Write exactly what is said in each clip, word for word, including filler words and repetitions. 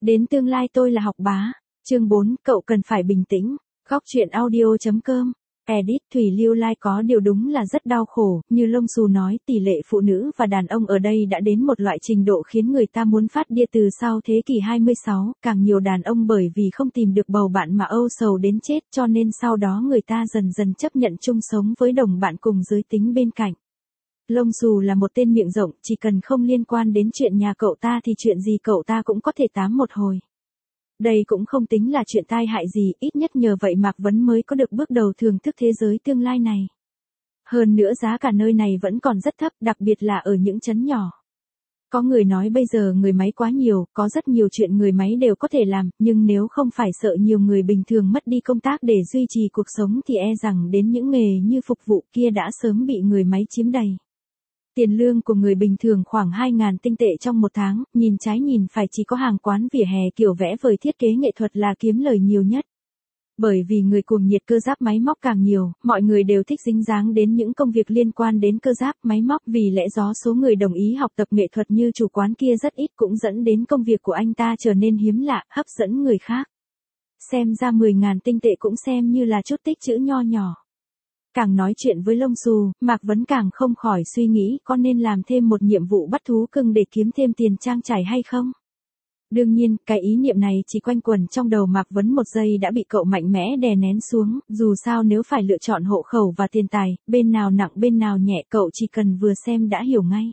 Đến tương lai tôi là học bá. Chương bốn, cậu cần phải bình tĩnh. Góc truyện audio.com. Edit Thủy Lưu Lai có điều đúng là rất đau khổ, như Long Xù nói, tỷ lệ phụ nữ và đàn ông ở đây đã đến một loại trình độ khiến người ta muốn phát điên từ sau thế kỷ hai mươi sáu, càng nhiều đàn ông bởi vì không tìm được bầu bạn mà âu sầu đến chết, cho nên sau đó người ta dần dần chấp nhận chung sống với đồng bạn cùng giới tính bên cạnh. Long Xù là một tên miệng rộng, chỉ cần không liên quan đến chuyện nhà cậu ta thì chuyện gì cậu ta cũng có thể tám một hồi. Đây cũng không tính là chuyện tai hại gì, ít nhất nhờ vậy Mạc Vấn mới có được bước đầu thưởng thức thế giới tương lai này. Hơn nữa giá cả nơi này vẫn còn rất thấp, đặc biệt là ở những trấn nhỏ. Có người nói bây giờ người máy quá nhiều, có rất nhiều chuyện người máy đều có thể làm, nhưng nếu không phải sợ nhiều người bình thường mất đi công tác để duy trì cuộc sống thì e rằng đến những nghề như phục vụ kia đã sớm bị người máy chiếm đầy. Tiền lương của người bình thường khoảng hai nghìn tinh tệ trong một tháng, nhìn trái nhìn phải chỉ có hàng quán vỉa hè kiểu vẽ vời thiết kế nghệ thuật là kiếm lời nhiều nhất. Bởi vì người cuồng nhiệt cơ giáp máy móc càng nhiều, mọi người đều thích dính dáng đến những công việc liên quan đến cơ giáp máy móc, vì lẽ đó số người đồng ý học tập nghệ thuật như chủ quán kia rất ít, cũng dẫn đến công việc của anh ta trở nên hiếm lạ, hấp dẫn người khác. Xem ra mười nghìn tinh tệ cũng xem như là chút tích trữ nho nhỏ. Càng nói chuyện với Long Xù, Mạc Vấn càng không khỏi suy nghĩ có nên làm thêm một nhiệm vụ bắt thú cưng để kiếm thêm tiền trang trải hay không. Đương nhiên, cái ý niệm này chỉ quanh quẩn trong đầu Mạc Vấn một giây đã bị cậu mạnh mẽ đè nén xuống, dù sao nếu phải lựa chọn hộ khẩu và tiền tài, bên nào nặng bên nào nhẹ cậu chỉ cần vừa xem đã hiểu ngay.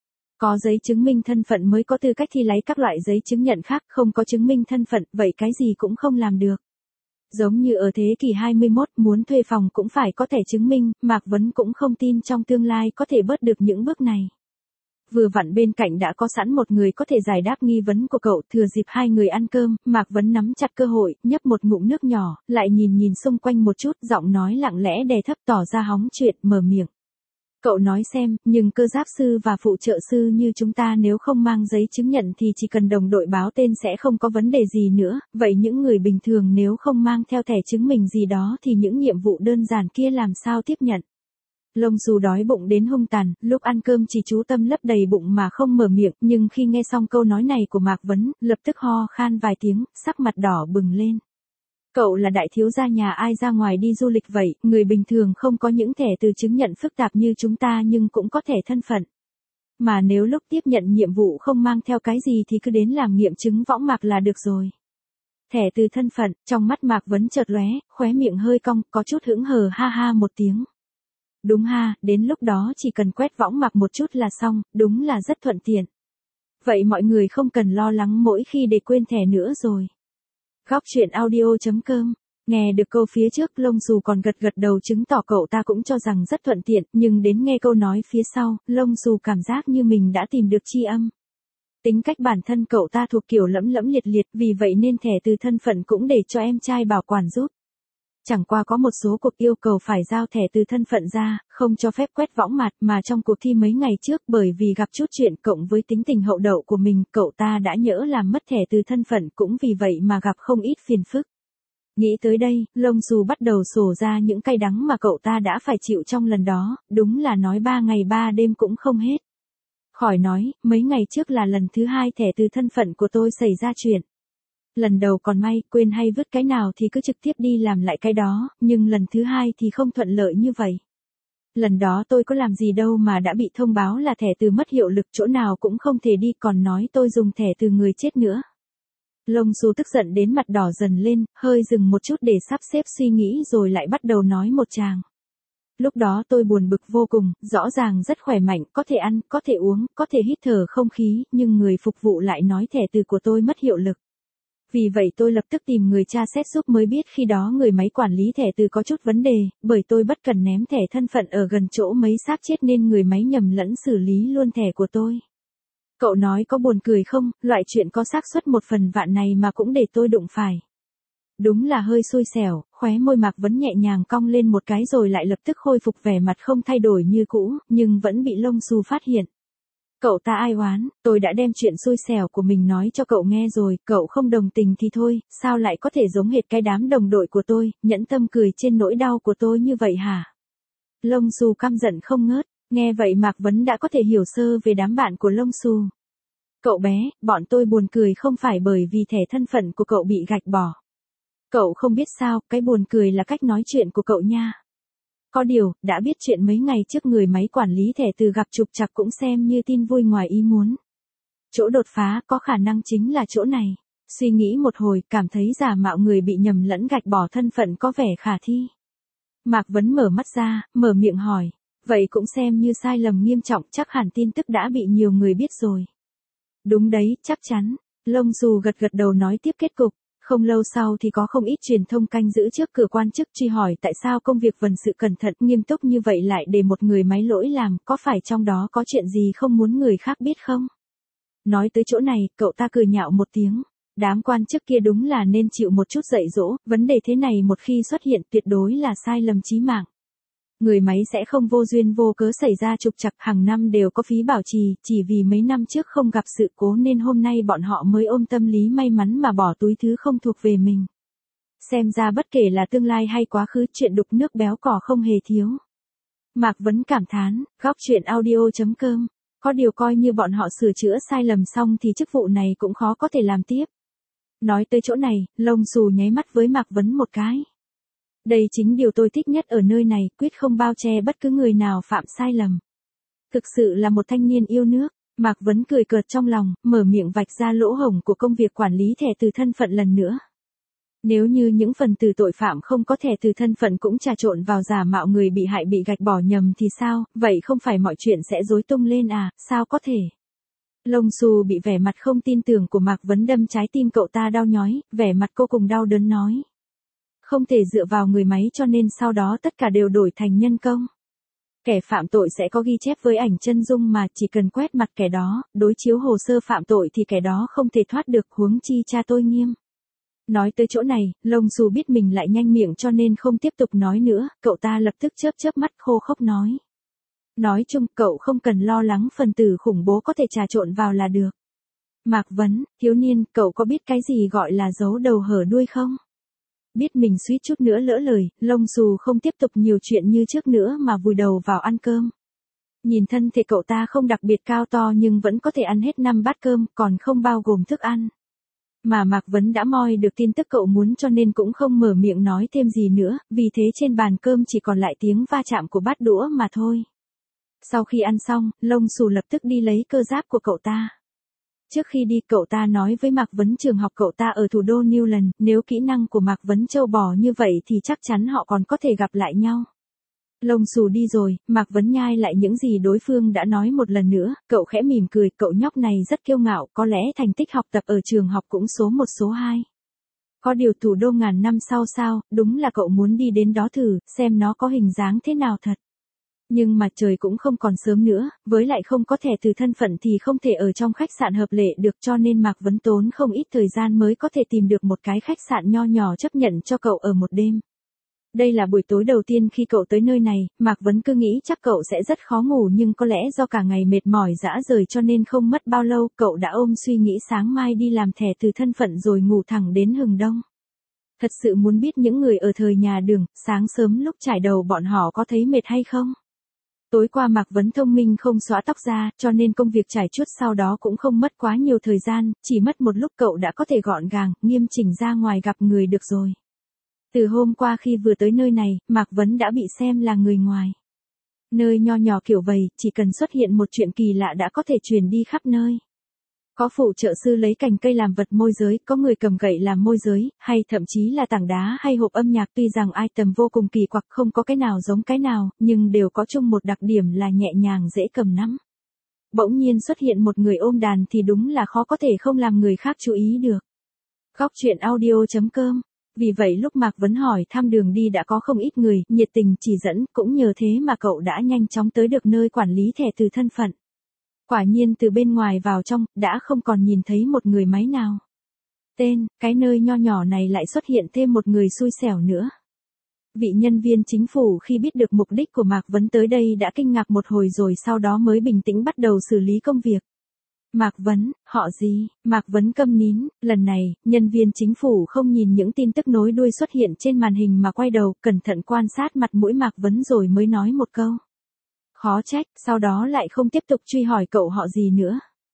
Có giấy chứng minh thân phận mới có tư cách thi lấy các loại giấy chứng nhận khác, không có chứng minh thân phận, vậy cái gì cũng không làm được. Giống như ở thế kỷ hai mươi mốt, muốn thuê phòng cũng phải có thẻ chứng minh, Mạc Vấn cũng không tin trong tương lai có thể bớt được những bước này. Vừa vặn bên cạnh đã có sẵn một người có thể giải đáp nghi vấn của cậu, thừa dịp hai người ăn cơm, Mạc Vấn nắm chặt cơ hội, nhấp một ngụm nước nhỏ, lại nhìn nhìn xung quanh một chút, giọng nói lặng lẽ đè thấp tỏ ra hóng chuyện, mở miệng. Cậu nói xem, nhưng cơ giáp sư và phụ trợ sư như chúng ta nếu không mang giấy chứng nhận thì chỉ cần đồng đội báo tên sẽ không có vấn đề gì nữa, vậy những người bình thường nếu không mang theo thẻ chứng minh gì đó thì những nhiệm vụ đơn giản kia làm sao tiếp nhận. Long Xù đói bụng đến hung tàn, lúc ăn cơm chỉ chú tâm lấp đầy bụng mà không mở miệng, nhưng khi nghe xong câu nói này của Mạc Vấn, lập tức ho khan vài tiếng, sắc mặt đỏ bừng lên. Cậu là đại thiếu gia nhà ai ra ngoài đi du lịch vậy, người bình thường không có những thẻ từ chứng nhận phức tạp như chúng ta nhưng cũng có thẻ thân phận. Mà nếu lúc tiếp nhận nhiệm vụ không mang theo cái gì thì cứ đến làm nghiệm chứng võng mạc là được rồi. Thẻ từ thân phận, trong mắt Mạc Vấn chợt lóe, khóe miệng hơi cong, có chút hững hờ ha ha một tiếng. Đúng ha, đến lúc đó chỉ cần quét võng mạc một chút là xong, đúng là rất thuận tiện. Vậy mọi người không cần lo lắng mỗi khi để quên thẻ nữa rồi. Góc truyện audio.com. Nghe được câu phía trước, Long Xù còn gật gật đầu chứng tỏ cậu ta cũng cho rằng rất thuận tiện, nhưng đến nghe câu nói phía sau, Long Xù cảm giác như mình đã tìm được tri âm. Tính cách bản thân cậu ta thuộc kiểu lẫm lẫm liệt liệt, vì vậy nên thẻ từ thân phận cũng để cho em trai bảo quản giúp. Chẳng qua có một số cuộc yêu cầu phải giao thẻ từ thân phận ra, không cho phép quét võng mạc, mà trong cuộc thi mấy ngày trước bởi vì gặp chút chuyện cộng với tính tình hậu đậu của mình, cậu ta đã nhỡ làm mất thẻ từ thân phận, cũng vì vậy mà gặp không ít phiền phức. Nghĩ tới đây, Long Xù bắt đầu sổ ra những cay đắng mà cậu ta đã phải chịu trong lần đó, đúng là nói ba ngày ba đêm cũng không hết. Khỏi nói, mấy ngày trước là lần thứ hai thẻ từ thân phận của tôi xảy ra chuyện. Lần đầu còn may, quên hay vứt cái nào thì cứ trực tiếp đi làm lại cái đó, nhưng lần thứ hai thì không thuận lợi như vậy. Lần đó tôi có làm gì đâu mà đã bị thông báo là thẻ từ mất hiệu lực, chỗ nào cũng không thể đi, còn nói tôi dùng thẻ từ người chết nữa. Long Xù tức giận đến mặt đỏ dần lên, hơi dừng một chút để sắp xếp suy nghĩ rồi lại bắt đầu nói một tràng. Lúc đó tôi buồn bực vô cùng, rõ ràng rất khỏe mạnh, có thể ăn, có thể uống, có thể hít thở không khí, nhưng người phục vụ lại nói thẻ từ của tôi mất hiệu lực. Vì vậy tôi lập tức tìm người tra xét giúp mới biết khi đó người máy quản lý thẻ từ có chút vấn đề, bởi tôi bất cần ném thẻ thân phận ở gần chỗ mấy xác chết nên người máy nhầm lẫn xử lý luôn thẻ của tôi. Cậu nói có buồn cười không, loại chuyện có xác suất một phần vạn này mà cũng để tôi đụng phải. Đúng là hơi xui xẻo, khóe môi Mạc Vấn nhẹ nhàng cong lên một cái rồi lại lập tức khôi phục vẻ mặt không thay đổi như cũ, nhưng vẫn bị Long Xù phát hiện. Cậu ta ai oán, tôi đã đem chuyện xui xẻo của mình nói cho cậu nghe rồi, cậu không đồng tình thì thôi, sao lại có thể giống hệt cái đám đồng đội của tôi, nhẫn tâm cười trên nỗi đau của tôi như vậy hả? Long Xù căm giận không ngớt, nghe vậy Mạc Vấn đã có thể hiểu sơ về đám bạn của Long Xù. Cậu bé, bọn tôi buồn cười không phải bởi vì thẻ thân phận của cậu bị gạch bỏ. Cậu không biết sao, cái buồn cười là cách nói chuyện của cậu nha. Có điều, đã biết chuyện mấy ngày trước người máy quản lý thẻ từ gặp trục trặc cũng xem như tin vui ngoài ý muốn. Chỗ đột phá có khả năng chính là chỗ này. Suy nghĩ một hồi, cảm thấy giả mạo người bị nhầm lẫn gạch bỏ thân phận có vẻ khả thi. Mạc Vấn mở mắt ra, mở miệng hỏi. Vậy cũng xem như sai lầm nghiêm trọng, chắc hẳn tin tức đã bị nhiều người biết rồi. Đúng đấy, chắc chắn. Lông Xù gật gật đầu nói tiếp kết cục. Không lâu sau thì có không ít truyền thông canh giữ trước cửa quan chức truy hỏi tại sao công việc vần sự cẩn thận nghiêm túc như vậy lại để một người máy lỗi làm, có phải trong đó có chuyện gì không muốn người khác biết không? Nói tới chỗ này, cậu ta cười nhạo một tiếng. Đám quan chức kia đúng là nên chịu một chút dạy dỗ, vấn đề thế này một khi xuất hiện tuyệt đối là sai lầm chí mạng. Người máy sẽ không vô duyên vô cớ xảy ra trục trặc, hàng năm đều có phí bảo trì, chỉ vì mấy năm trước không gặp sự cố nên hôm nay bọn họ mới ôm tâm lý may mắn mà bỏ túi thứ không thuộc về mình. Xem ra bất kể là tương lai hay quá khứ, chuyện đục nước béo cò không hề thiếu. Mạc Vấn cảm thán, góc chuyện audio chấm com. Có điều coi như bọn họ sửa chữa sai lầm xong thì chức vụ này cũng khó có thể làm tiếp. Nói tới chỗ này, Lông Xù nháy mắt với Mạc Vấn một cái. Đây chính điều tôi thích nhất ở nơi này, quyết không bao che bất cứ người nào phạm sai lầm. Thực sự là một thanh niên yêu nước. Mạc Vấn cười cợt trong lòng, mở miệng vạch ra lỗ hổng của công việc quản lý thẻ từ thân phận lần nữa. Nếu như những phần tử tội phạm không có thẻ từ thân phận cũng trà trộn vào giả mạo người bị hại bị gạch bỏ nhầm thì sao, vậy không phải mọi chuyện sẽ rối tung lên à, sao có thể? Lông Xù bị vẻ mặt không tin tưởng của Mạc Vấn đâm trái tim cậu ta đau nhói, vẻ mặt cô cùng đau đớn nói. Không thể dựa vào người máy cho nên sau đó tất cả đều đổi thành nhân công. Kẻ phạm tội sẽ có ghi chép với ảnh chân dung mà chỉ cần quét mặt kẻ đó, đối chiếu hồ sơ phạm tội thì kẻ đó không thể thoát được, huống chi cha tôi nghiêm. Nói tới chỗ này, Lông Xù biết mình lại nhanh miệng cho nên không tiếp tục nói nữa, cậu ta lập tức chớp chớp mắt khô khốc nói. Nói chung, cậu không cần lo lắng phần tử khủng bố có thể trà trộn vào là được. Mạc Vấn, thiếu niên, cậu có biết cái gì gọi là giấu đầu hở đuôi không? Biết mình suýt chút nữa lỡ lời, Lông Xù không tiếp tục nhiều chuyện như trước nữa mà vùi đầu vào ăn cơm. Nhìn thân thể cậu ta không đặc biệt cao to nhưng vẫn có thể ăn hết năm bát cơm, còn không bao gồm thức ăn. Mà Mạc Vấn đã moi được tin tức cậu muốn cho nên cũng không mở miệng nói thêm gì nữa, vì thế trên bàn cơm chỉ còn lại tiếng va chạm của bát đũa mà thôi. Sau khi ăn xong, Lông Xù lập tức đi lấy cơ giáp của cậu ta. Trước khi đi cậu ta nói với Mạc Vấn trường học cậu ta ở thủ đô Newland, nếu kỹ năng của Mạc Vấn trâu bò như vậy thì chắc chắn họ còn có thể gặp lại nhau. Lông Xù đi rồi, Mạc Vấn nhai lại những gì đối phương đã nói một lần nữa, cậu khẽ mỉm cười, cậu nhóc này rất kiêu ngạo, có lẽ thành tích học tập ở trường học cũng số một số hai. Có điều thủ đô ngàn năm sau sao, đúng là cậu muốn đi đến đó thử, xem nó có hình dáng thế nào thật. Nhưng mà trời cũng không còn sớm nữa, với lại không có thẻ từ thân phận thì không thể ở trong khách sạn hợp lệ được cho nên Mạc Vấn tốn không ít thời gian mới có thể tìm được một cái khách sạn nho nhỏ chấp nhận cho cậu ở một đêm. Đây là buổi tối đầu tiên khi cậu tới nơi này, Mạc Vấn cứ nghĩ chắc cậu sẽ rất khó ngủ nhưng có lẽ do cả ngày mệt mỏi dã rời cho nên không mất bao lâu cậu đã ôm suy nghĩ sáng mai đi làm thẻ từ thân phận rồi ngủ thẳng đến hừng đông. Thật sự muốn biết những người ở thời nhà Đường, sáng sớm lúc trải đầu bọn họ có thấy mệt hay không? Tối qua Mạc Vấn thông minh không xóa tóc ra, cho nên công việc trải chuốt sau đó cũng không mất quá nhiều thời gian, chỉ mất một lúc cậu đã có thể gọn gàng, nghiêm chỉnh ra ngoài gặp người được rồi. Từ hôm qua khi vừa tới nơi này, Mạc Vấn đã bị xem là người ngoài. Nơi nho nhỏ kiểu vậy, chỉ cần xuất hiện một chuyện kỳ lạ đã có thể truyền đi khắp nơi. Có phụ trợ sư lấy cành cây làm vật môi giới, có người cầm gậy làm môi giới, hay thậm chí là tảng đá hay hộp âm nhạc, tuy rằng item vô cùng kỳ quặc không có cái nào giống cái nào, nhưng đều có chung một đặc điểm là nhẹ nhàng dễ cầm nắm. Bỗng nhiên xuất hiện một người ôm đàn thì đúng là khó có thể không làm người khác chú ý được. Góc chuyện audio chấm com. Vì vậy lúc Mạc Vấn hỏi thăm đường đi đã có không ít người, nhiệt tình chỉ dẫn, cũng nhờ thế mà cậu đã nhanh chóng tới được nơi quản lý thẻ từ thân phận. Quả nhiên từ bên ngoài vào trong, đã không còn nhìn thấy một người máy nào. Tên, cái nơi nho nhỏ này lại xuất hiện thêm một người xui xẻo nữa. Vị nhân viên chính phủ khi biết được mục đích của Mạc Vấn tới đây đã kinh ngạc một hồi rồi sau đó mới bình tĩnh bắt đầu xử lý công việc. Mạc Vấn, họ gì? Mạc Vấn câm nín, lần này, nhân viên chính phủ không nhìn những tin tức nối đuôi xuất hiện trên màn hình mà quay đầu, cẩn thận quan sát mặt mũi Mạc Vấn rồi mới nói một câu. Khó trách, sau đó lại không tiếp tục truy hỏi cậu họ gì nữa.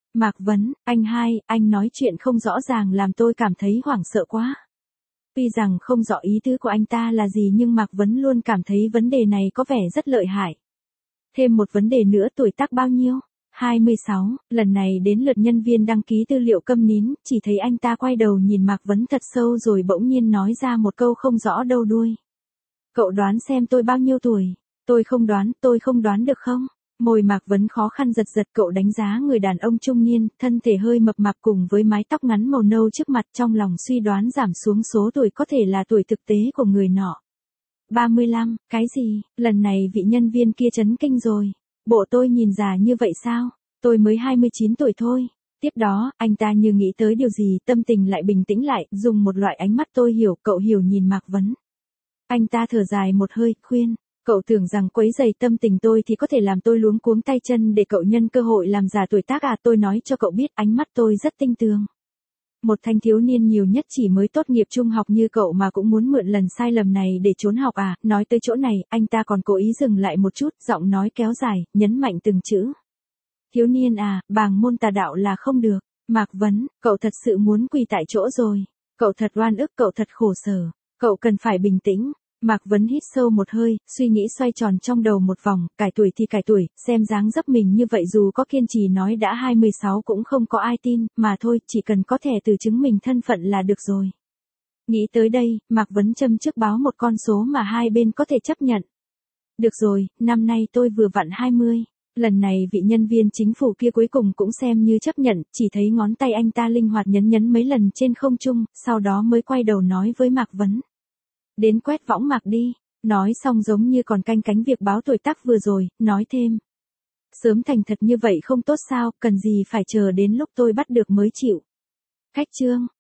Mạc Vấn, anh hai, anh nói chuyện không rõ ràng làm tôi cảm thấy hoảng sợ quá. Tuy rằng không rõ ý tứ của anh ta là gì nhưng Mạc Vấn luôn cảm thấy vấn đề này có vẻ rất lợi hại. Thêm một vấn đề nữa, tuổi tác bao nhiêu? hai mươi sáu, lần này đến lượt nhân viên đăng ký tư liệu câm nín, chỉ thấy anh ta quay đầu nhìn Mạc Vấn thật sâu rồi bỗng nhiên nói ra một câu không rõ đâu đuôi. Cậu đoán xem tôi bao nhiêu tuổi? Tôi không đoán, tôi không đoán được không? Môi Mạc Vấn khó khăn giật giật, cậu đánh giá người đàn ông trung niên, thân thể hơi mập mạp cùng với mái tóc ngắn màu nâu trước mặt, trong lòng suy đoán giảm xuống số tuổi có thể là tuổi thực tế của người nọ. ba mươi lăm, cái gì? Lần này vị nhân viên kia chấn kinh rồi. Bộ tôi nhìn già như vậy sao? Tôi mới hai mươi chín tuổi thôi. Tiếp đó, anh ta như nghĩ tới điều gì, tâm tình lại bình tĩnh lại, dùng một loại ánh mắt tôi hiểu, cậu hiểu nhìn Mạc Vấn. Anh ta thở dài một hơi, khuyên, cậu tưởng rằng quấy rầy tâm tình tôi thì có thể làm tôi luống cuống tay chân để cậu nhân cơ hội làm giả tuổi tác à? Tôi nói cho cậu biết, ánh mắt tôi rất tinh tường. Một thanh thiếu niên nhiều nhất chỉ mới tốt nghiệp trung học như cậu mà cũng muốn mượn lần sai lầm này để trốn học à? Nói tới chỗ này, anh ta còn cố ý dừng lại một chút, giọng nói kéo dài, nhấn mạnh từng chữ. Thiếu niên à, bàng môn tà đạo là không được. Mạc Vấn, cậu thật sự muốn quỳ tại chỗ rồi. Cậu thật oan ức, cậu thật khổ sở. Cậu cần phải bình tĩnh. Mạc Vấn hít sâu một hơi, suy nghĩ xoay tròn trong đầu một vòng, cải tuổi thì cải tuổi, xem dáng dấp mình như vậy dù có kiên trì nói đã hai mươi sáu cũng không có ai tin, mà thôi, chỉ cần có thẻ từ chứng minh thân phận là được rồi. Nghĩ tới đây, Mạc Vấn châm trước báo một con số mà hai bên có thể chấp nhận. Được rồi, năm nay tôi vừa vặn hai mươi. Lần này vị nhân viên chính phủ kia cuối cùng cũng xem như chấp nhận, chỉ thấy ngón tay anh ta linh hoạt nhấn nhấn mấy lần trên không trung, sau đó mới quay đầu nói với Mạc Vấn. Đến quét võng mạc đi. Nói xong giống như còn canh cánh việc báo tuổi tác vừa rồi, nói thêm. Sớm thành thật như vậy không tốt sao, cần gì phải chờ đến lúc tôi bắt được mới chịu. Khách trương,